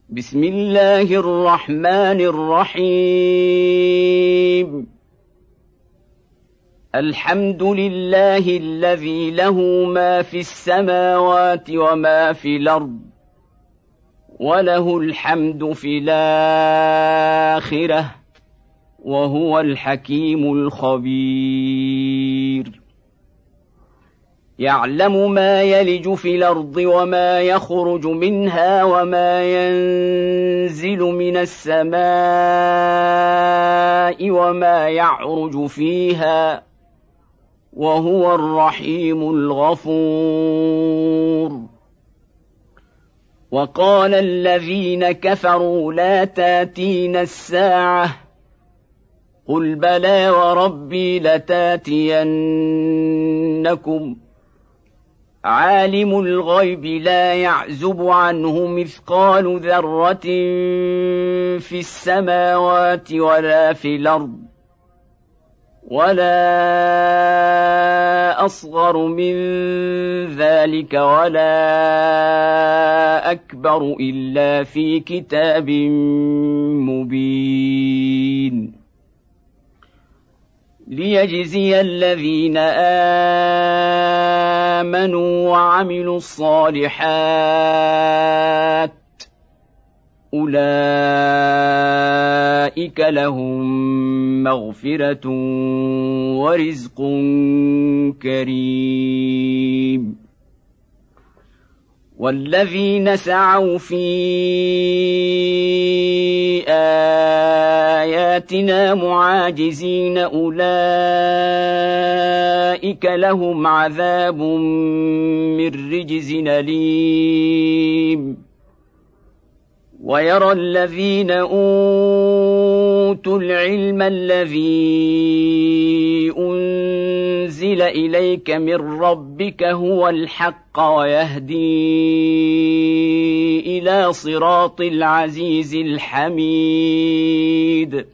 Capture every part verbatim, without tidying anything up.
بسم الله الرحمن الرحيم. الحمد لله الذي له ما في السماوات وما في الأرض وله الحمد في الآخرة وهو الحكيم الخبير. يعلم ما يلج في الأرض وما يخرج منها وما ينزل من السماء وما يعرج فيها وهو الرحيم الغفور. وقال الذين كفروا لا تاتين الساعة قل بلى وربي لتاتينكم عالم الغيب لا يعزب عنه مثقال ذرة في السماوات ولا في الأرض ولا أصغر من ذلك ولا أكبر إلا في كتاب مبين. ليجزي الذين آمنوا وعملوا الصالحات أولئك لهم مغفرة ورزق كريم. والذين سعوا في آياتنا معاجزين أولئك لهم عذاب من رجز أليم. ويرى الذين أوتوا العلم الذي أنزل إليك من ربك هو الحق ويهدي إلى صراط العزيز الحميد.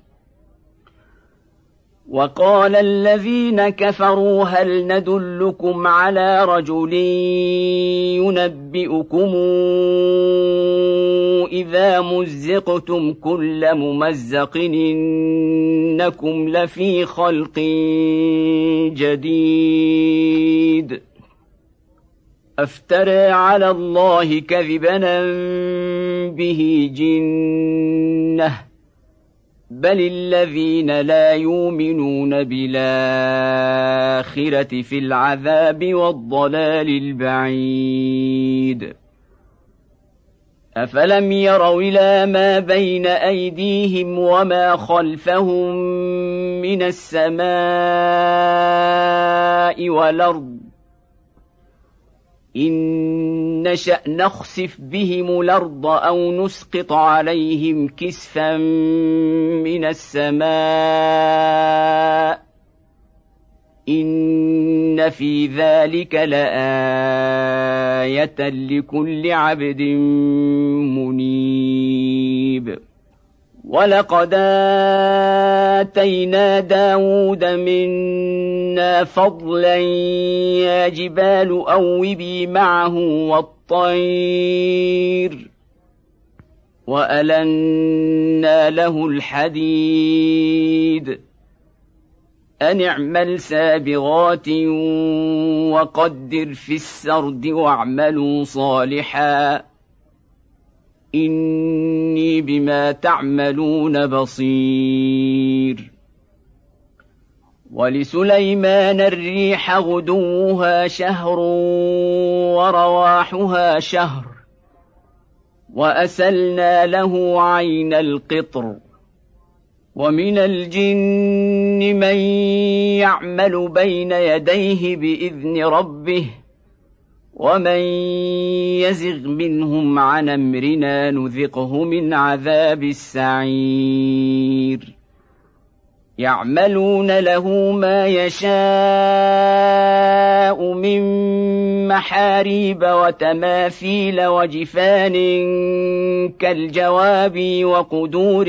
وقال الذين كفروا هل ندلكم على رجل ينبئكم إذا مزقتم كل ممزق إنكم لفي خلق جديد أفترى على الله كذبا به جنة بل الذين لا يؤمنون بالآخرة في العذاب والضلال البعيد. أفلم يروا إلى ما بين أيديهم وما خلفهم من السماء والأرض إن نشأ نخسف بهم الأرض أو نسقط عليهم كسفا من السماء إن في ذلك لآية لكل عبد منيب. ولقد آتينا داود منا فضلا يا جبال أوبي معه والطير وألنا له الحديد أن اعمل سابغات وقدر في السرد واعملوا صالحا إني بما تعملون بصير. ولسليمان الريح غدوها شهر ورواحها شهر وأسلنا له عين القطر ومن الجن من يعمل بين يديه بإذن ربه ومن يزغ منهم عن أمرنا نذقه من عذاب السعير. يعملون له ما يشاء من محاريب وتماثيل وجفان كالجواب وقدور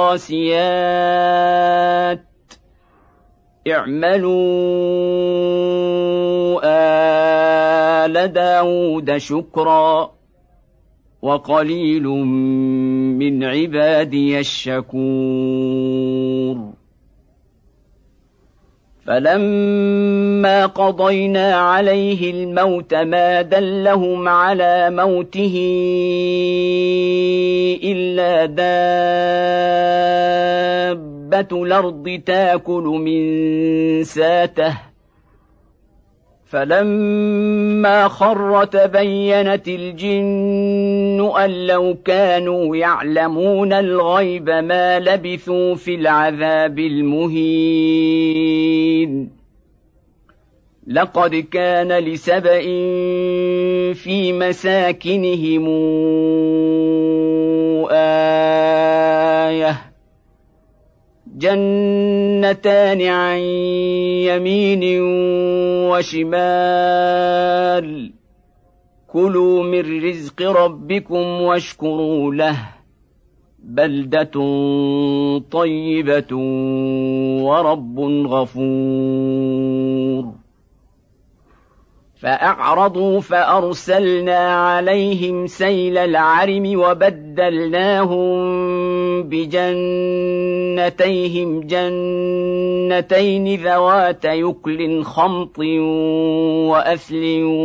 الراسيات اعملوا آل داود شكرا وقليل من عبادي الشكور فلما قضينا عليه الموت ما دلهم على موته إلا دابة الأرض تأكل من ساته فلما خر تبينت الجن أن لو كانوا يعلمون الغيب ما لبثوا في العذاب المهين لقد كان لسبإ في مساكنهم آية جنتان عن يمين وشمال كلوا من رزق ربكم واشكروا له بلدة طيبة ورب غفور فأعرضوا فأرسلنا عليهم سيل العرم وبدلناهم بجنتيهم جنتين ذوات يكل خمط وأثل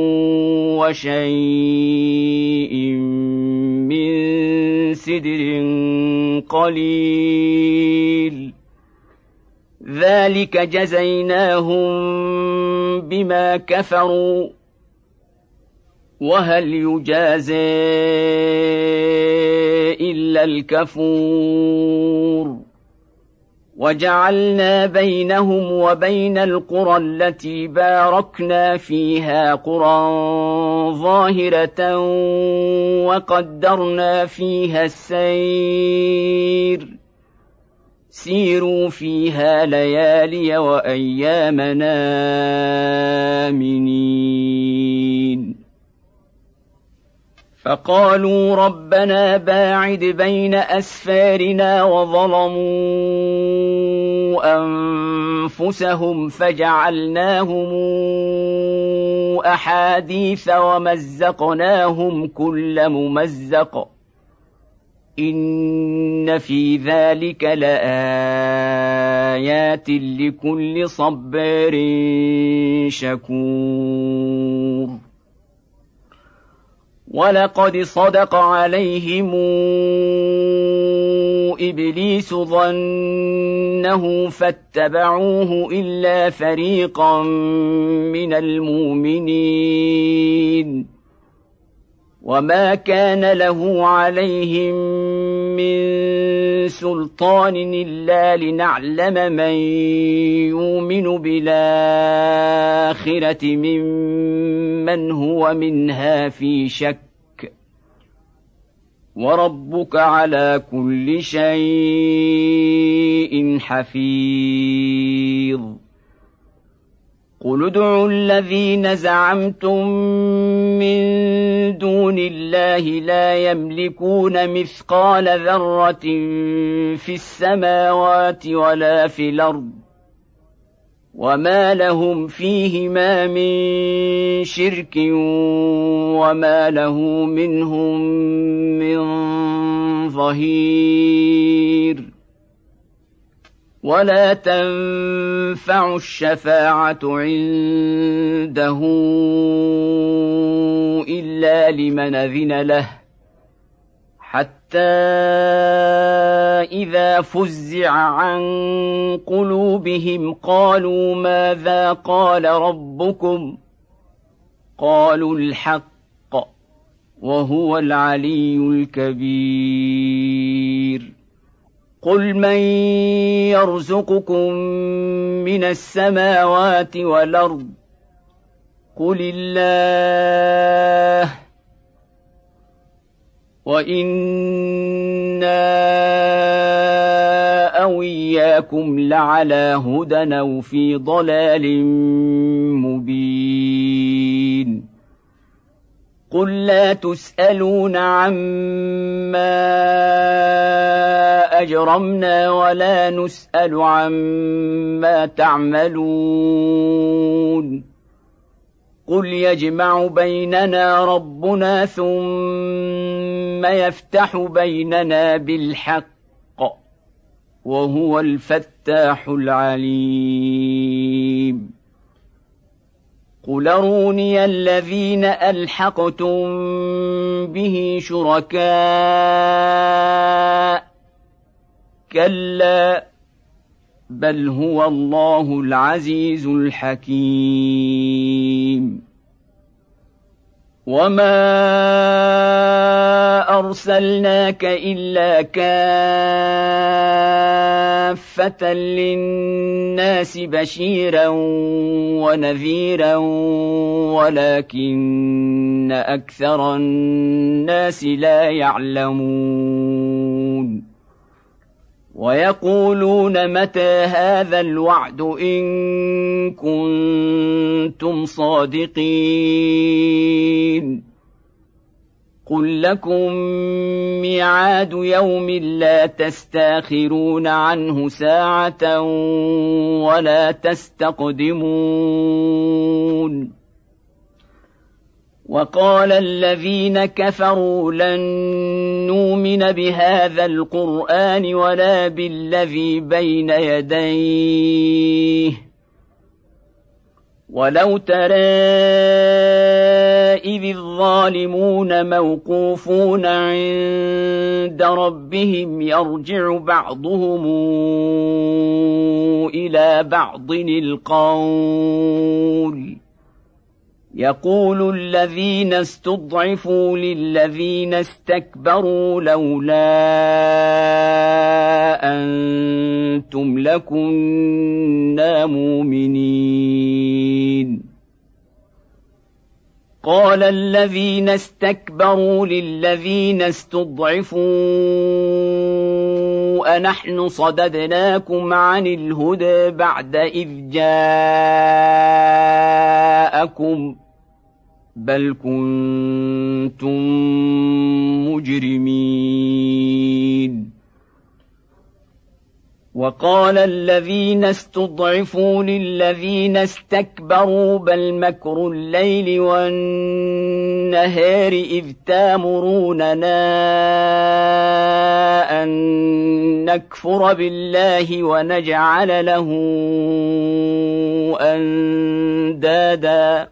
وشيء من سدر قليل ذلك جزيناهم بما كفروا وهل يجازى إلا الكفور وجعلنا بينهم وبين القرى التي باركنا فيها قرى ظاهرة وقدرنا فيها السير سيروا فيها ليالي وأيامنا آمنين فقالوا ربنا باعد بين أسفارنا وظلموا أنفسهم فجعلناهم أحاديث ومزقناهم كل ممزق إن في ذلك لآيات لكل صبار شكور ولقد صدق عليهم إبليس ظنه فاتبعوه إلا فريقا من المؤمنين وما كان له عليهم من سلطان إلا لنعلم من يؤمن بالآخرة ممن هو منها في شك وربك على كل شيء حفيظ قل ادعوا الذين زعمتم من دون الله لا يملكون مثقال ذرة في السماوات ولا في الأرض وما لهم فيهما من شرك وما له منهم من ظهير ولا تنفع الشفاعة عنده إلا لمن أذن له حتى إذا فزع عن قلوبهم قالوا ماذا قال ربكم قالوا الحق وهو العلي الكبير قل من يرزقكم من السماوات والأرض قل الله وإنا أو إياكم لعلى هدى أو في ضلال مبين قل لا تسألون عما أجرمنا ولا نسأل عما تعملون قل يجمع بيننا ربنا ثم اليوم يفتح بيننا بالحق وهو الفتاح العليم قل أروني الذين ألحقتم به شركاء كلا بل هو الله العزيز الحكيم وما أرسلناك إلا كافة للناس بشيرا ونذيرا ولكن أكثر الناس لا يعلمون ويقولون متى هذا الوعد إن كنتم صادقين قل لكم ميعاد يوم لا تستاخرون عنه ساعة ولا تستقدمون وقال الذين كفروا لن نؤمن بهذا القرآن ولا بالذي بين يديه ولو ترى إذ الظالمون موقوفون عند ربهم يرجع بعضهم إلى بعض القول يقول الذين استضعفوا للذين استكبروا لولا أنتم لكنا مؤمنين قال الذين استكبروا للذين استضعفوا أنحن صددناكم عن الهدى بعد إذ جاءكم بل كنتم مجرمين وقال الذين استضعفوا للذين استكبروا بل مكر الليل والنهار إذ تامروننا أن نكفر بالله ونجعل له أندادا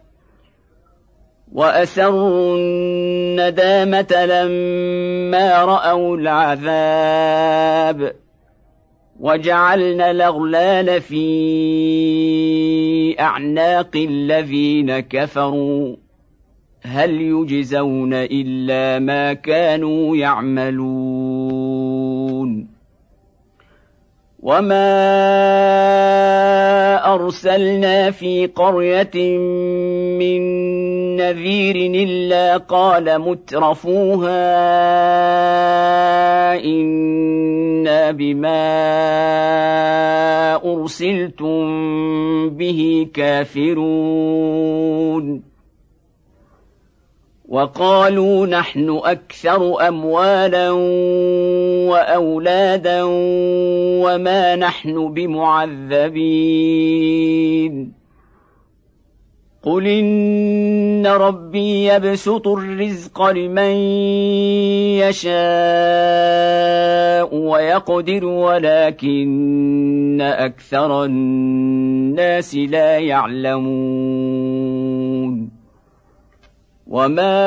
وأسروا الندامة لما رأوا العذاب وجعلنا الأغلال في أعناق الذين كفروا هل يجزون إلا ما كانوا يعملون وما أرسلنا في قرية من نذير إلا قال مترفوها إنا بما أرسلتم به كافرون وقالوا نحن أكثر أموالا وأولادا وما نحن بمعذبين قل إن ربي يبسط الرزق لمن يشاء ويقدر ولكن أكثر الناس لا يعلمون وما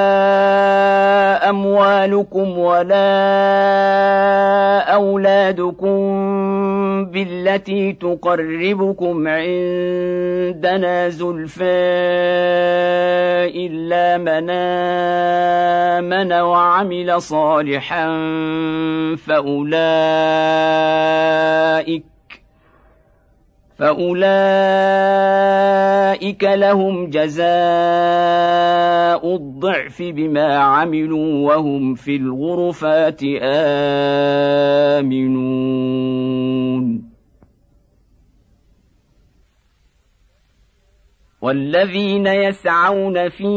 أموالكم ولا أولادكم بالتي تقربكم عندنا زلفى إلا من آمن وعمل صالحا فأولئك فأولئك لهم جزاء الضعف بما عملوا وهم في الغرفات آمنون والذين يسعون في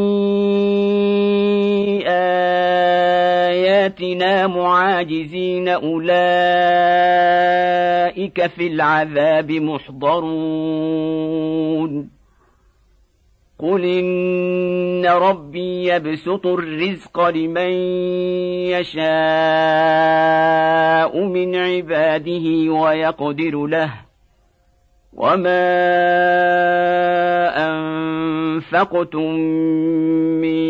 آياتنا معاجزين أولئك في العذاب محضرون قل إن ربي يبسط الرزق لمن يشاء من عباده ويقدر له وما أنفقتم من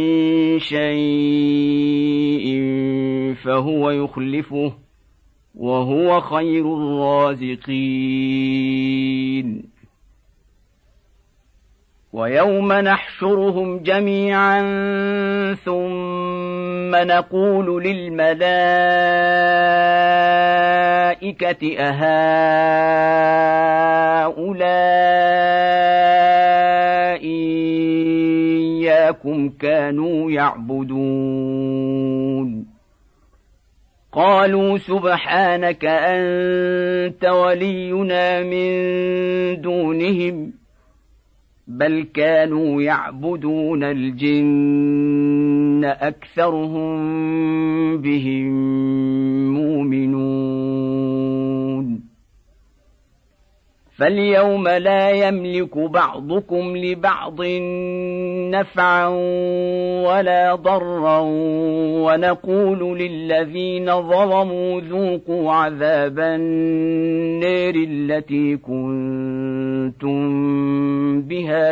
شيء فهو يخلفه وهو خير الرازقين. ويوم نحشرهم جميعا ثم نقول للملائكة أهؤلاء إياكم كانوا يعبدون قالوا سبحانك أنت ولينا من دونهم بل كانوا يعبدون الجن أكثرهم بهم مؤمنون. فاليوم لا يملك بعضكم لبعض نفعا ولا ضرا ونقول للذين ظلموا ذوقوا عذاب النار التي كنتم بها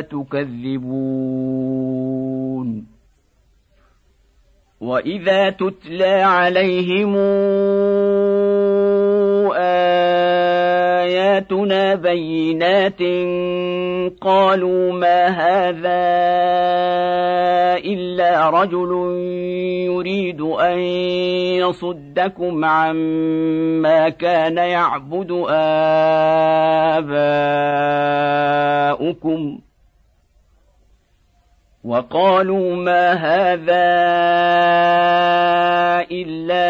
تكذبون. وإذا تتلى عليهم آياتنا بينات قالوا ما هذا إلا رجل يريد أن يصدكم عما كان يعبد آباؤكم وقالوا ما هذا إلا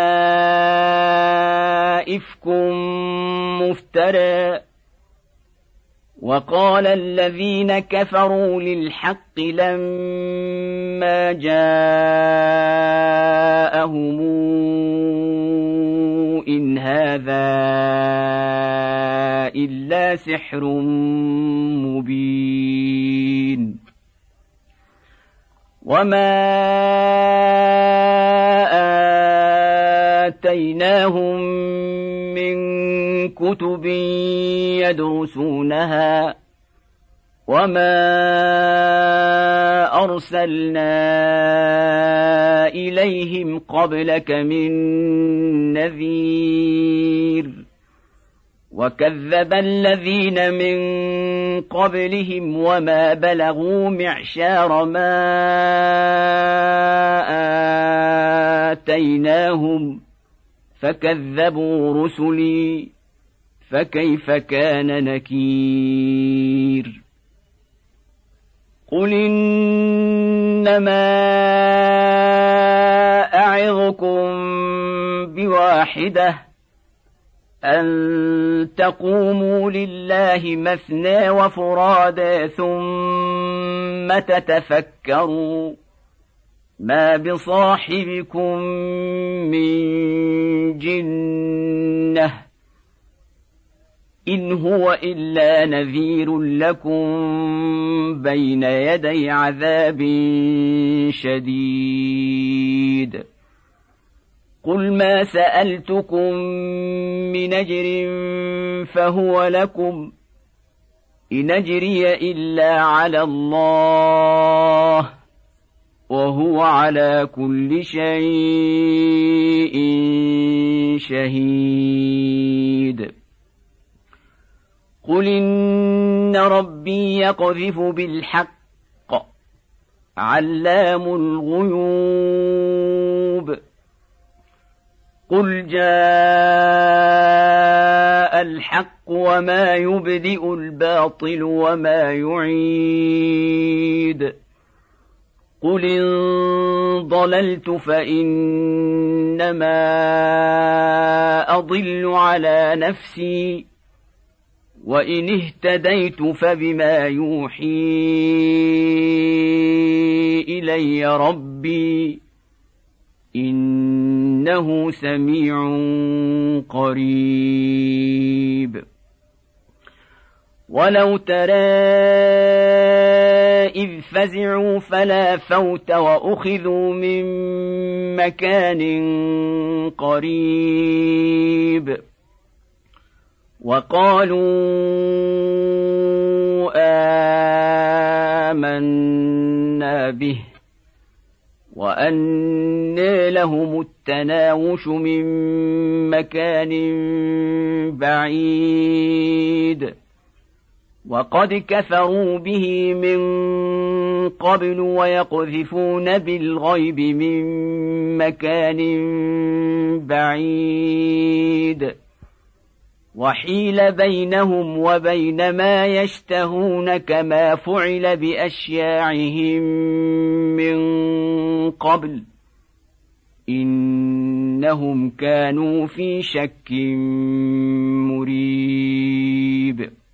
إفك مفترى. وقال الذين كفروا للحق لما جاءهم إن هذا إلا سحر مبين. وما آتيناهم من كتب يدرسونها وما أرسلنا إليهم قبلك من نذير وكذب الذين من قبلهم وما بلغوا معشار ما آتيناهم فكذبوا رسلي فكيف كان نكير. قل إنما أعظكم بواحدة أن تقوموا لله مثنى وفرادى ثم تتفكروا ما بصاحبكم من جنة إن هو إلا نذير لكم بين يدي عذاب شديد. قل ما سألتكم من أجر فهو لكم إن أجري إلا على الله وهو على كل شيء شهيد. قل إن ربي يقذف بالحق علام الغيوب قل جاء الحق وما يبدئ الباطل وما يعيد. قل إن ضللت فإنما أضل على نفسي وإن اهتديت فبما يوحي إلي ربي إنه سميع قريب. ولو ترى إذ فزعوا فلا فوت وأخذوا من مكان قريب وقالوا آمنا به وأنى لهم التناوش من مكان بعيد وقد كفروا به من قبل ويقذفون بالغيب من مكان بعيد وحيل بينهم وبين ما يشتهون كما فعل بأشياعهم من قبل إنهم كانوا في شك مريب